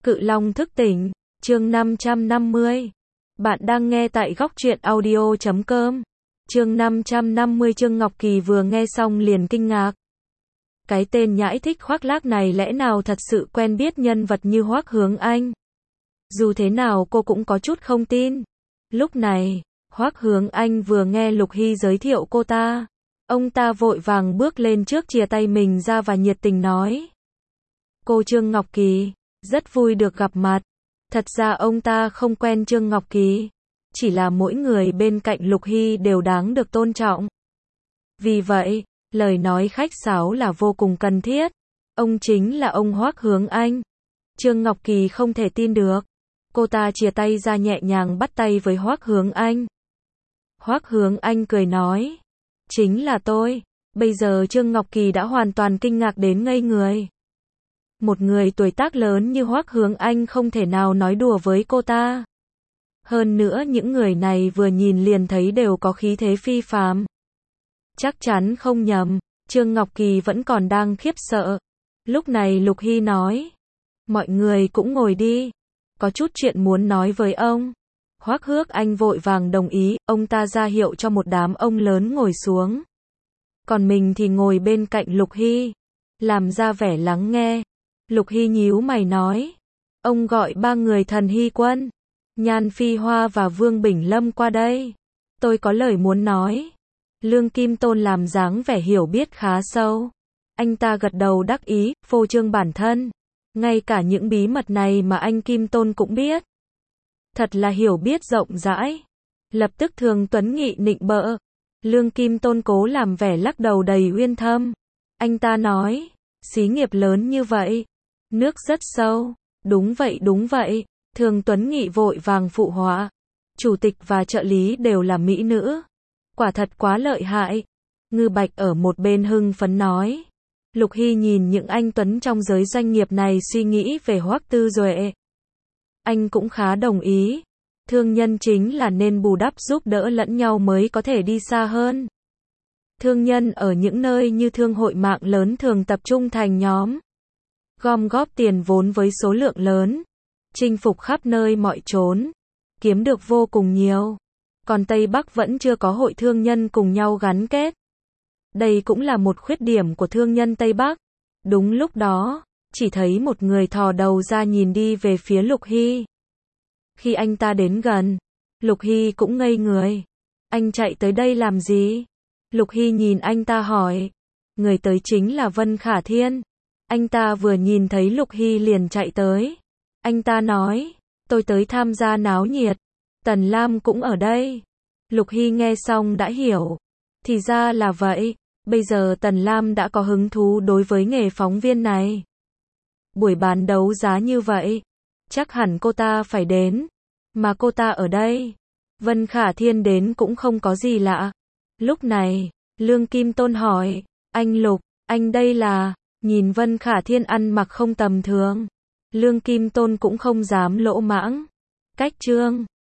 Cự Long thức tỉnh, chương 550. Bạn đang nghe tại góc truyện audio.com. Chương 550. Trương Ngọc Kỳ vừa nghe xong liền kinh ngạc. Cái tên nhãi thích khoác lác này lẽ nào thật sự quen biết nhân vật như Hoắc Hướng Anh? Dù thế nào cô cũng có chút không tin. Lúc này, Hoắc Hướng Anh vừa nghe Lục Hy giới thiệu cô ta. Ông ta vội vàng bước lên trước chìa tay mình ra và nhiệt tình nói. Cô Trương Ngọc Kỳ, rất vui được gặp mặt. Thật ra ông ta không quen Trương Ngọc Kỳ. Chỉ là mỗi người bên cạnh Lục Hy đều đáng được tôn trọng. Vì vậy, lời nói khách sáo là vô cùng cần thiết. Ông chính là ông Hoắc Hướng Anh. Trương Ngọc Kỳ không thể tin được. Cô ta chìa tay ra nhẹ nhàng bắt tay với Hoắc Hướng Anh. Hoắc Hướng Anh cười nói. Chính là tôi. Bây giờ Trương Ngọc Kỳ đã hoàn toàn kinh ngạc đến ngây người. Một người tuổi tác lớn như Hoắc Hướng Anh không thể nào nói đùa với cô ta. Hơn nữa những người này vừa nhìn liền thấy đều có khí thế phi phàm. Chắc chắn không nhầm, Trương Ngọc Kỳ vẫn còn đang khiếp sợ. Lúc này Lục Hy nói. Mọi người cũng ngồi đi. Có chút chuyện muốn nói với ông. Hoắc Hướng Anh vội vàng đồng ý, ông ta ra hiệu cho một đám ông lớn ngồi xuống. Còn mình thì ngồi bên cạnh Lục Hy, làm ra vẻ lắng nghe. Lục Hy nhíu mày nói. Ông gọi 3 người Thần Hy Quân, Nhan Phi Hoa và Vương Bình Lâm qua đây. Tôi có lời muốn nói. Lương Kim Tôn làm dáng vẻ hiểu biết khá sâu. Anh ta gật đầu đắc ý, phô trương bản thân. Ngay cả những bí mật này mà anh Kim Tôn cũng biết. Thật là hiểu biết rộng rãi. Lập tức Thường Tuấn Nghị nịnh bợ. Lương Kim Tôn cố làm vẻ lắc đầu đầy uyên thâm. Anh ta nói, xí nghiệp lớn như vậy, nước rất sâu. Đúng vậy. Thường Tuấn Nghị vội vàng phụ họa. Chủ tịch và trợ lý đều là mỹ nữ. Quả thật quá lợi hại. Ngư Bạch ở một bên hưng phấn nói. Lục Hy nhìn những anh tuấn trong giới doanh nghiệp này suy nghĩ về Hoắc Tư Duệ. Anh cũng khá đồng ý. Thương nhân chính là nên bù đắp giúp đỡ lẫn nhau mới có thể đi xa hơn. Thương nhân ở những nơi như thương hội mạng lớn thường tập trung thành nhóm. Gom góp tiền vốn với số lượng lớn. Chinh phục khắp nơi mọi chốn. Kiếm được vô cùng nhiều. Còn Tây Bắc vẫn chưa có hội thương nhân cùng nhau gắn kết. Đây cũng là một khuyết điểm của thương nhân Tây Bắc. Đúng lúc đó, chỉ thấy một người thò đầu ra nhìn đi về phía Lục Hy. Khi anh ta đến gần, Lục Hy cũng ngây người. Anh chạy tới đây làm gì? Lục Hy nhìn anh ta hỏi. Người tới chính là Vân Khả Thiên. Anh ta vừa nhìn thấy Lục Hy liền chạy tới. Anh ta nói, tôi tới tham gia náo nhiệt. Tần Lam cũng ở đây. Lục Hy nghe xong đã hiểu. Thì ra là vậy. Bây giờ Tần Lam đã có hứng thú đối với nghề phóng viên này. Buổi bán đấu giá như vậy, chắc hẳn cô ta phải đến. Mà cô ta ở đây. Vân Khả Thiên đến cũng không có gì lạ. Lúc này, Lương Kim Tôn hỏi. Anh Lục, anh đây là... Nhìn Vân Khả Thiên ăn mặc không tầm thường. Lương Kim Tôn cũng không dám lỗ mãng. Cách Trương